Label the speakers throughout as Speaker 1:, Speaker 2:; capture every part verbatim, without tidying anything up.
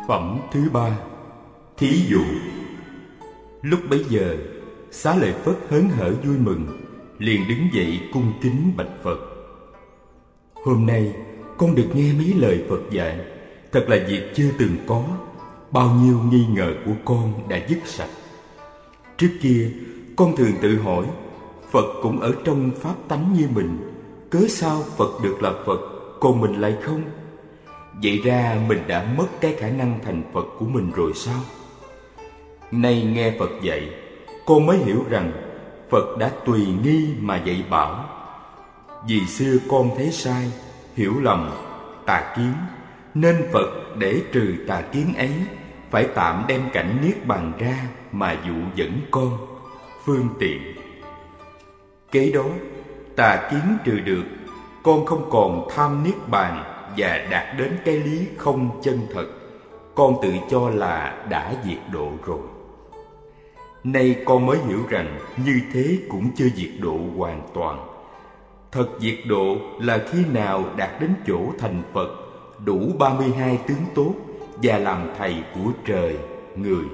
Speaker 1: Phẩm thứ ba. Thí dụ. Lúc bấy giờ, Xá Lợi Phất hớn hở vui mừng, liền đứng dậy cung kính bạch Phật: Hôm nay con được nghe mấy lời Phật dạy, thật là việc chưa từng có. Bao nhiêu nghi ngờ của con đã dứt sạch. Trước kia con thường tự hỏi, Phật cũng ở trong pháp tánh như mình, cớ sao Phật được là Phật, còn mình lại không? Vậy ra mình đã mất cái khả năng thành Phật của mình rồi sao? Nay nghe Phật dạy, con mới hiểu rằng Phật đã tùy nghi mà dạy bảo. Vì xưa con thấy sai, hiểu lầm, tà kiến, nên Phật để trừ tà kiến ấy, phải tạm đem cảnh niết bàn ra mà dụ dẫn con, phương tiện. Kế đó, tà kiến trừ được, con không còn tham niết bàn và đạt đến cái lý không chân thật. Con tự cho là đã diệt độ rồi. Nay con mới hiểu rằng như thế cũng chưa diệt độ hoàn toàn. Thật diệt độ là khi nào đạt đến chỗ thành Phật, đủ ba mươi hai tướng tốt và làm thầy của trời, người.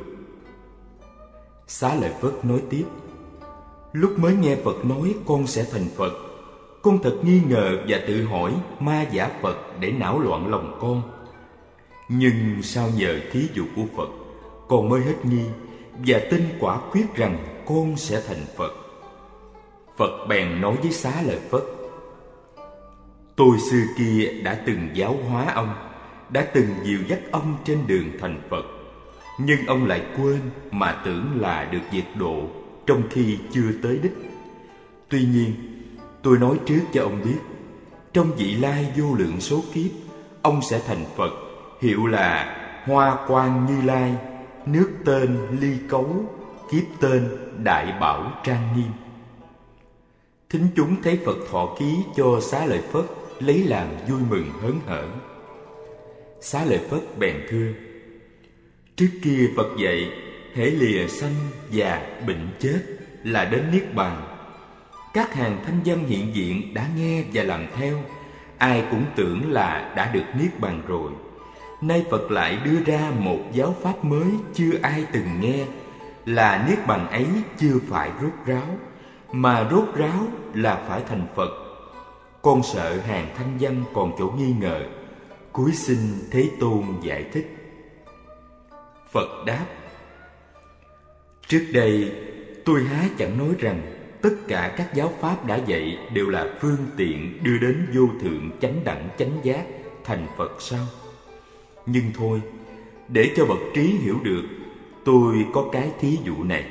Speaker 1: Xá Lợi Phất nói tiếp: Lúc mới nghe Phật nói con sẽ thành Phật, con thật nghi ngờ và tự hỏi ma giả Phật để não loạn lòng con. Nhưng sau nhờ thí dụ của Phật, con mới hết nghi và tin quả quyết rằng con sẽ thành Phật. Phật bèn nói với Xá Lợi Phất: Tôi xưa kia đã từng giáo hóa ông, đã từng dìu dắt ông trên đường thành Phật, nhưng ông lại quên mà tưởng là được diệt độ, trong khi chưa tới đích. Tuy nhiên, tôi nói trước cho ông biết, trong vị lai vô lượng số kiếp, ông sẽ thành Phật, hiệu là Hoa Quang Như Lai, nước tên Ly Cấu, kiếp tên Đại Bảo Trang Nghiêm. Thính chúng thấy Phật thọ ký cho Xá Lợi Phất, lấy làm vui mừng hớn hở. Xá Lợi Phất bèn thưa: Trước kia Phật dạy, hễ lìa sanh già bệnh chết là đến niết bàn. Các hàng thanh văn hiện diện đã nghe và làm theo, ai cũng tưởng là đã được niết bàn rồi. Nay Phật lại đưa ra một giáo pháp mới chưa ai từng nghe, là niết bàn ấy chưa phải rốt ráo, mà rốt ráo là phải thành Phật. Con sợ hàng thanh văn còn chỗ nghi ngờ, cúi xin Thế Tôn giải thích. Phật đáp: Trước đây tôi há chẳng nói rằng tất cả các giáo pháp đã dạy đều là phương tiện đưa đến vô thượng chánh đẳng chánh giác thành Phật sao? Nhưng thôi, để cho bậc trí hiểu được, tôi có cái thí dụ này.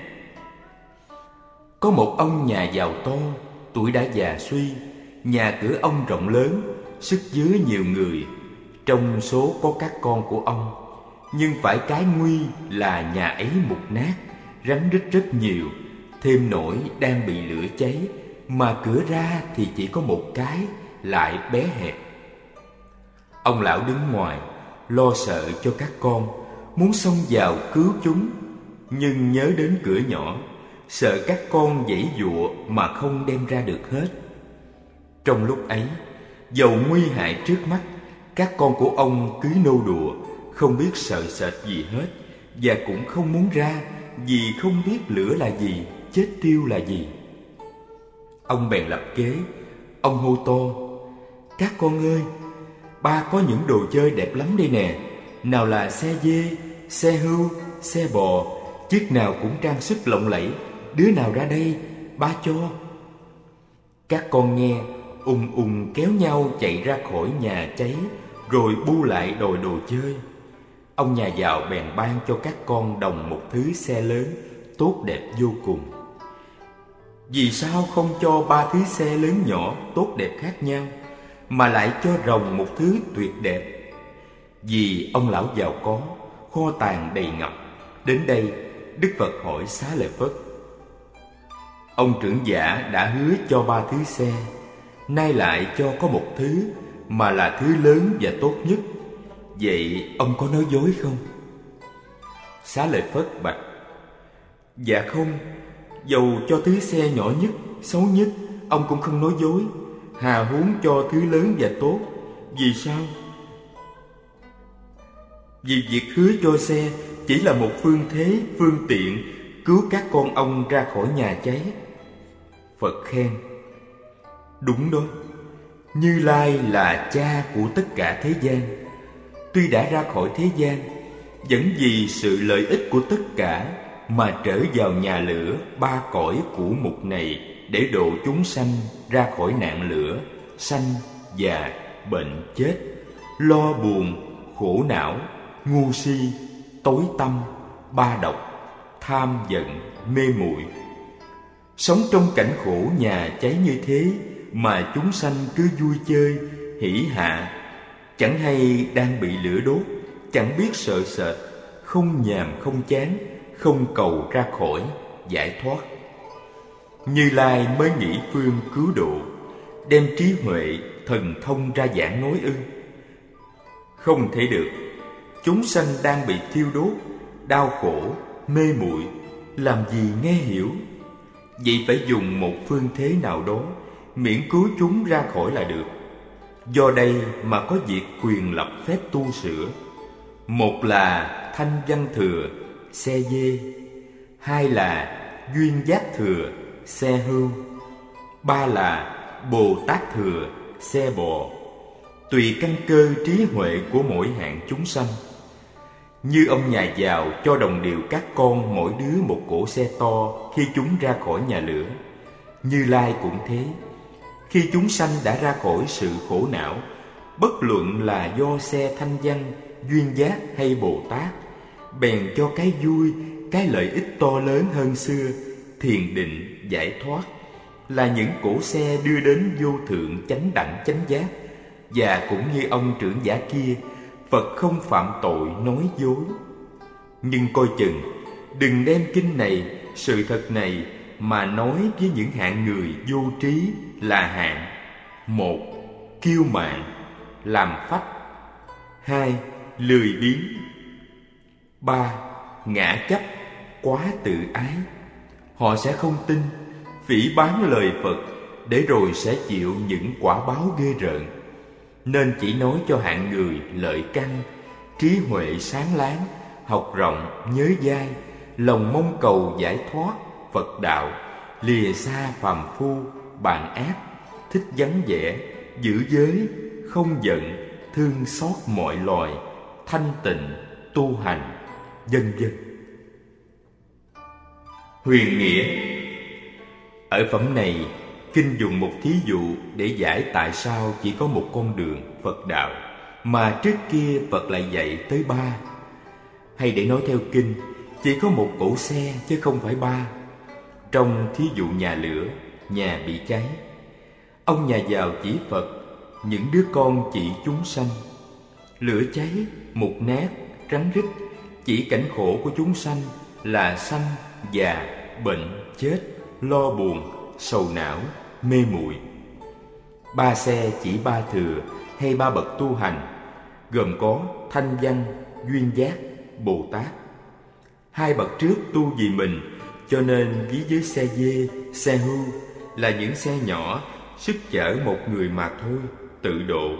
Speaker 1: Có một ông nhà giàu to, tuổi đã già suy, nhà cửa ông rộng lớn, sức chứa nhiều người. Trong số có các con của ông, nhưng phải cái nguy là nhà ấy mục nát, rắn rít rất nhiều, thêm nỗi đang bị lửa cháy, mà cửa ra thì chỉ có một cái, lại bé hẹp. Ông lão đứng ngoài, lo sợ cho các con, muốn xông vào cứu chúng, nhưng nhớ đến cửa nhỏ, sợ các con giãy giụa mà không đem ra được hết. Trong lúc ấy, dầu nguy hại trước mắt, các con của ông cứ nô đùa, không biết sợ sệt gì hết, và cũng không muốn ra, vì không biết lửa là gì, chết tiêu là gì. Ông bèn lập kế, ông hô to: Các con ơi, ba có những đồ chơi đẹp lắm đây nè, nào là xe dê, xe hươu, xe bò, chiếc nào cũng trang sức lộng lẫy, đứa nào ra đây, ba cho. Các con nghe, ùng ùng kéo nhau chạy ra khỏi nhà cháy, rồi bu lại đòi đồ chơi. Ông nhà giàu bèn ban cho các con đồng một thứ xe lớn, tốt đẹp vô cùng. Vì sao không cho ba thứ xe lớn nhỏ tốt đẹp khác nhau, mà lại cho rồng một thứ tuyệt đẹp? Vì ông lão giàu có, kho tàng đầy ngập. Đến đây, Đức Phật hỏi Xá Lợi Phất: Ông trưởng giả đã hứa cho ba thứ xe, nay lại cho có một thứ, mà là thứ lớn và tốt nhất. Vậy ông có nói dối không? Xá Lợi Phất bạch: Dạ không, dầu cho thứ xe nhỏ nhất, xấu nhất, ông cũng không nói dối, hà huống cho thứ lớn và tốt. Vì sao? Vì việc hứa cho xe chỉ là một phương thế, phương tiện cứu các con ông ra khỏi nhà cháy. Phật khen: đúng đó, Như Lai là cha của tất cả thế gian. Tuy đã ra khỏi thế gian, vẫn vì sự lợi ích của tất cả mà trở vào nhà lửa ba cõi cũ mục này, để độ chúng sanh ra khỏi nạn lửa, sanh, già, bệnh, chết, lo buồn, khổ não, ngu si, tối tăm, ba độc, tham giận, mê muội. Sống trong cảnh khổ nhà cháy như thế mà chúng sanh cứ vui chơi, hỷ hạ, chẳng hay đang bị lửa đốt, chẳng biết sợ sệt, không nhàm không chán, không cầu ra khỏi giải thoát. Như Lai mới nghĩ phương cứu độ, đem trí huệ thần thông ra giảng nói ư? Không thể được. Chúng sanh đang bị thiêu đốt, đau khổ, mê muội, làm gì nghe hiểu. Vậy phải dùng một phương thế nào đó miễn cứu chúng ra khỏi là được. Do đây mà có việc quyền lập phép tu sửa. Một là thanh văn thừa, xe dê. Hai là duyên giác thừa, xe hưu. Ba là Bồ Tát thừa, xe bò. Tùy căn cơ trí huệ của mỗi hạng chúng sanh. Như ông nhà giàu cho đồng đều các con mỗi đứa một cỗ xe to khi chúng ra khỏi nhà lửa, Như Lai cũng thế. Khi chúng sanh đã ra khỏi sự khổ não, bất luận là do xe thanh văn, duyên giác hay Bồ Tát, bèn cho cái vui, cái lợi ích to lớn hơn xưa, thiền định, giải thoát, là những cỗ xe đưa đến vô thượng chánh đẳng chánh giác. Và cũng như ông trưởng giả kia, Phật không phạm tội nói dối. Nhưng coi chừng, đừng đem kinh này, sự thật này mà nói với những hạng người vô trí là hạng: một, kiêu mạn, làm phách. Hai, lười biếng. Ba, ngã chấp, quá tự ái. Họ sẽ không tin, phỉ báng lời Phật, để rồi sẽ chịu những quả báo ghê rợn. Nên chỉ nói cho hạng người lợi căn, trí huệ sáng láng, học rộng, nhớ dai, lòng mong cầu giải thoát Phật đạo, lìa xa phàm phu, bàn ác, thích vắng vẻ, giữ giới, không giận, thương xót mọi loài, thanh tịnh, tu hành, vân vân. Huyền nghĩa. Ở phẩm này, kinh dùng một thí dụ để giải tại sao chỉ có một con đường Phật đạo, mà trước kia Phật lại dạy tới ba. Hay để nói theo kinh, chỉ có một cỗ xe chứ không phải ba. Trong thí dụ nhà lửa, nhà bị cháy, ông nhà giàu chỉ Phật, những đứa con chỉ chúng sanh. Lửa cháy, mục nát, rắn rít, chỉ cảnh khổ của chúng sanh là sanh, già, bệnh, chết, lo buồn, sầu não, mê muội. Ba xe chỉ ba thừa hay ba bậc tu hành, gồm có thanh văn, duyên giác, Bồ Tát. Hai bậc trước tu vì mình, cho nên ví với xe dê, xe hưu là những xe nhỏ, sức chở một người mà thôi, tự độ.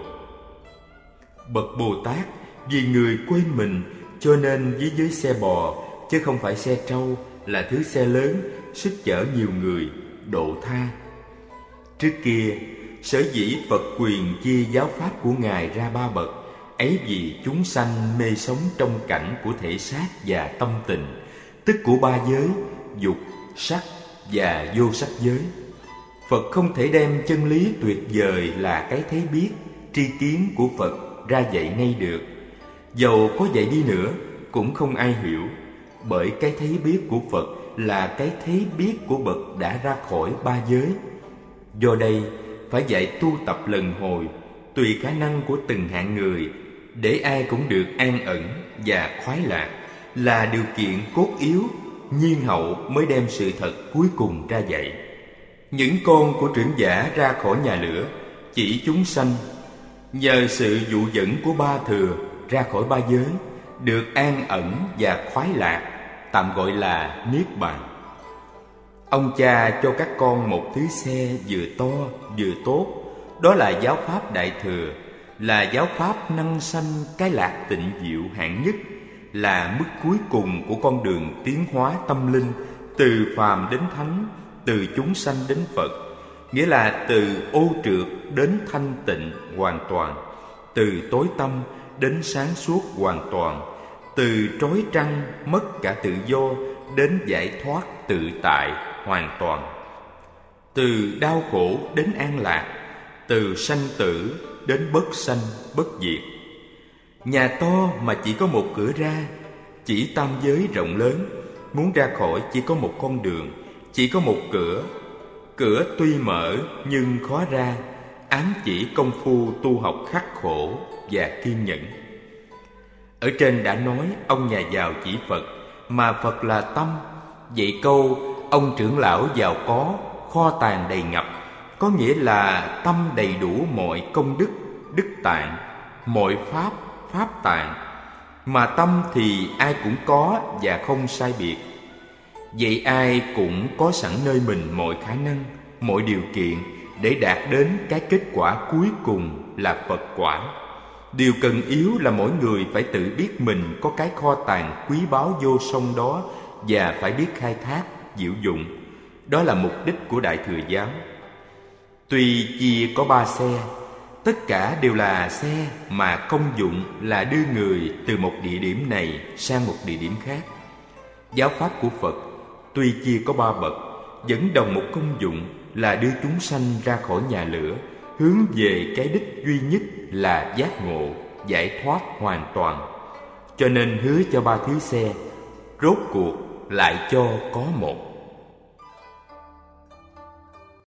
Speaker 1: Bậc Bồ Tát vì người quên mình, cho nên ví với xe bò, chứ không phải xe trâu, là thứ xe lớn, sức chở nhiều người, độ tha. Trước kia, sở dĩ Phật quyền chia giáo pháp của Ngài ra ba bậc, ấy vì chúng sanh mê sống trong cảnh của thể xác và tâm tình, tức của ba giới, dục, sắc và vô sắc giới. Phật không thể đem chân lý tuyệt vời là cái thấy biết, tri kiến của Phật ra dạy ngay được. Dầu có dạy đi nữa, cũng không ai hiểu, bởi cái thấy biết của Phật là cái thấy biết của bậc đã ra khỏi ba giới. Do đây, phải dạy tu tập lần hồi, tùy khả năng của từng hạng người, để ai cũng được an ẩn và khoái lạc, là điều kiện cốt yếu, nhiên hậu mới đem sự thật cuối cùng ra dạy. Những con của trưởng giả ra khỏi nhà lửa, chỉ chúng sanh, nhờ sự dụ dẫn của ba thừa ra khỏi ba giới, được an ẩn và khoái lạc, tạm gọi là niết bàn. Ông cha cho các con một thứ xe vừa to vừa tốt, đó là giáo pháp đại thừa, là giáo pháp năng sanh cái lạc tịnh diệu hạng nhất, là mức cuối cùng của con đường tiến hóa tâm linh từ phàm đến thánh, từ chúng sanh đến Phật, nghĩa là từ ô trượt đến thanh tịnh hoàn toàn, từ tối tăm đến sáng suốt hoàn toàn, từ trói trăng mất cả tự do đến giải thoát tự tại hoàn toàn, từ đau khổ đến an lạc, từ sanh tử đến bất sanh bất diệt. Nhà to mà chỉ có một cửa ra, chỉ tam giới rộng lớn, muốn ra khỏi chỉ có một con đường, chỉ có một cửa. Cửa tuy mở nhưng khó ra, ám chỉ công phu tu học khắc khổ và kiên nhẫn. Ở trên đã nói ông nhà giàu chỉ Phật, mà Phật là tâm. Vậy câu ông trưởng lão giàu có, kho tàng đầy ngập, có nghĩa là tâm đầy đủ mọi công đức, đức tạng, mọi pháp, pháp tạng. Mà tâm thì ai cũng có và không sai biệt. Vậy ai cũng có sẵn nơi mình mọi khả năng, mọi điều kiện để đạt đến cái kết quả cuối cùng là Phật quả. Điều cần yếu là mỗi người phải tự biết mình có cái kho tàng quý báu vô song đó và phải biết khai thác, diệu dụng. Đó là mục đích của Đại Thừa Giáo. Tuy chia có ba xe, tất cả đều là xe mà công dụng là đưa người từ một địa điểm này sang một địa điểm khác. Giáo pháp của Phật tuy chia có ba bậc, vẫn đồng một công dụng là đưa chúng sanh ra khỏi nhà lửa, hướng về cái đích duy nhất là giác ngộ, giải thoát hoàn toàn. Cho nên hứa cho ba thứ xe, rốt cuộc lại cho có một.